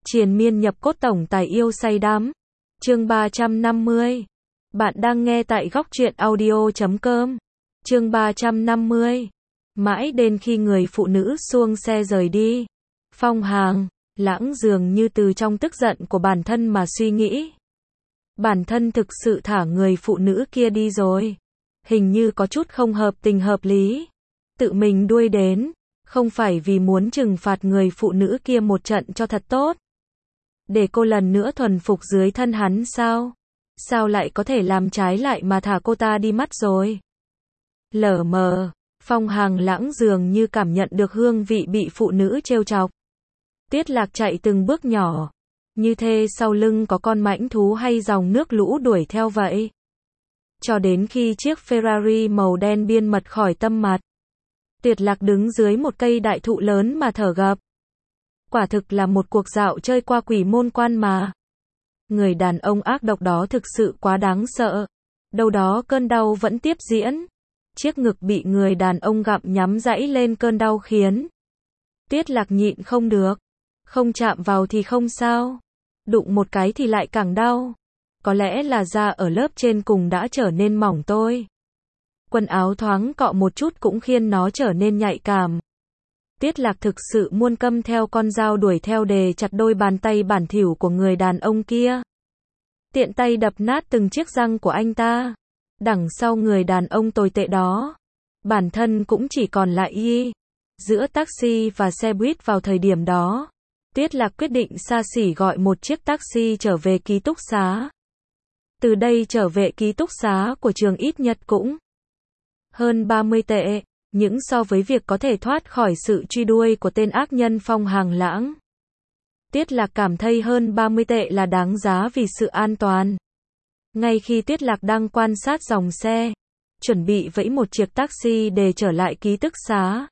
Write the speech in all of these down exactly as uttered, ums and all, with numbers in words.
Triền miên nhập cốt tổng tài yêu say đắm. Chương ba trăm năm mươi. Bạn đang nghe tại góc truyện audio chấm com. Chương ba trăm năm mươi. Mãi đến khi người phụ nữ xuông xe rời đi, Phong Hàng Lãng dường như từ trong tức giận của bản thân mà suy nghĩ. Bản thân thực sự thả người phụ nữ kia đi rồi. Hình như có chút không hợp tình hợp lý. Tự mình đuôi đến, không phải vì muốn trừng phạt người phụ nữ kia một trận cho thật tốt, để cô lần nữa thuần phục dưới thân hắn sao? Sao lại có thể làm trái lại mà thả cô ta đi mất rồi? Lờ mờ, Phong Hàng Lãng dường như cảm nhận được hương vị bị phụ nữ trêu chọc. Tiết Lạc chạy từng bước nhỏ, như thế sau lưng có con mãnh thú hay dòng nước lũ đuổi theo vậy. Cho đến khi chiếc Ferrari màu đen biên mật khỏi tâm mặt, Tiết Lạc đứng dưới một cây đại thụ lớn mà thở gấp. Quả thực là một cuộc dạo chơi qua quỷ môn quan mà. Người đàn ông ác độc đó thực sự quá đáng sợ. Đâu đó cơn đau vẫn tiếp diễn. Chiếc ngực bị người đàn ông gặm nhắm dãy lên cơn đau khiến Tiết Lạc nhịn không được. Không chạm vào thì không sao, đụng một cái thì lại càng đau. Có lẽ là da ở lớp trên cùng đã trở nên mỏng tôi. Quần áo thoáng cọ một chút cũng khiến nó trở nên nhạy cảm. Tiết Lạc thực sự muôn căm theo con dao đuổi theo để chặt đôi bàn tay bản thỉu của người đàn ông kia. Tiện tay đập nát từng chiếc răng của anh ta. Đằng sau người đàn ông tồi tệ đó, bản thân cũng chỉ còn lại y. Giữa taxi và xe buýt vào thời điểm đó, Tiết Lạc quyết định xa xỉ gọi một chiếc taxi trở về ký túc xá. Từ đây trở về ký túc xá của trường ít nhất cũng hơn ba mươi tệ, những so với việc có thể thoát khỏi sự truy đuôi của tên ác nhân Phong Hàng Lãng. Tiết Lạc cảm thấy hơn ba mươi tệ là đáng giá vì sự an toàn. Ngay khi Tiết Lạc đang quan sát dòng xe, chuẩn bị vẫy một chiếc taxi để trở lại ký túc xá,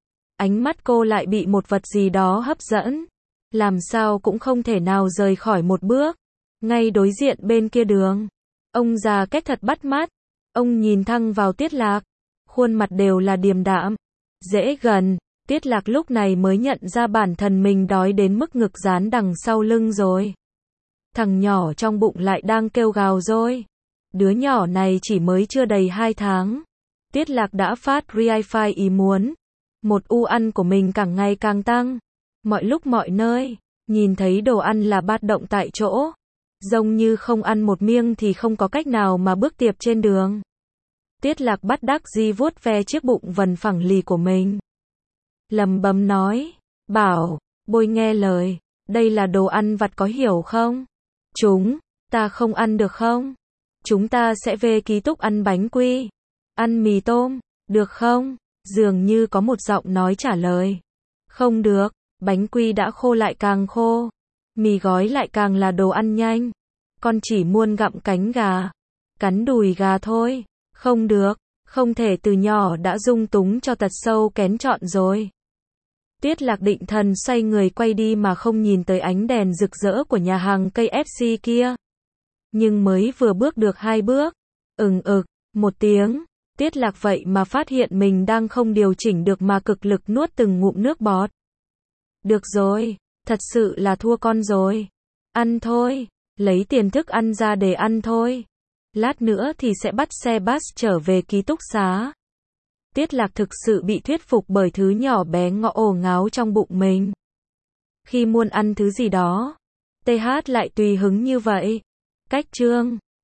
ánh mắt cô lại bị một vật gì đó hấp dẫn. Làm sao cũng không thể nào rời khỏi một bước. Ngay đối diện bên kia đường, ông già cách thật bắt mắt. Ông nhìn thẳng vào Tiết Lạc, khuôn mặt đều là điềm đạm, dễ gần. Tiết Lạc lúc này mới nhận ra bản thân mình đói đến mức ngực dán đằng sau lưng rồi. Thằng nhỏ trong bụng lại đang kêu gào rồi. Đứa nhỏ này chỉ mới chưa đầy hai tháng. Tiết Lạc đã phát ri-fi ý muốn một u ăn của mình càng ngày càng tăng. Mọi lúc mọi nơi, nhìn thấy đồ ăn là bát động tại chỗ. Giống như không ăn một miếng thì không có cách nào mà bước tiếp trên đường. Tiết Lạc bắt đắc dĩ vuốt ve chiếc bụng vần phẳng lì của mình. Lầm bầm nói, bảo, Bôi nghe lời, đây là đồ ăn vặt có hiểu không? Chúng ta không ăn được không? Chúng ta sẽ về ký túc ăn bánh quy, ăn mì tôm, được không? Dường như có một giọng nói trả lời. Không được, bánh quy đã khô lại càng khô, mì gói lại càng là đồ ăn nhanh. Con chỉ muốn gặm cánh gà, cắn đùi gà thôi. Không được, không thể từ nhỏ đã dung túng cho tật sâu kén chọn rồi. Tiết Lạc định thần xoay người quay đi mà không nhìn tới ánh đèn rực rỡ của nhà hàng ca ép xê kia. Nhưng mới vừa bước được hai bước, ừng ực, một tiếng, Tiết Lạc vậy mà phát hiện mình đang không điều chỉnh được mà cực lực nuốt từng ngụm nước bọt. Được rồi, thật sự là thua con rồi. Ăn thôi, lấy tiền thức ăn ra để ăn thôi. Lát nữa thì sẽ bắt xe bus trở về ký túc xá. Tiết Lạc thực sự bị thuyết phục bởi thứ nhỏ bé ngọ ồ ngáo trong bụng mình. Khi muốn ăn thứ gì đó, tê hát lại tùy hứng như vậy. Cách chương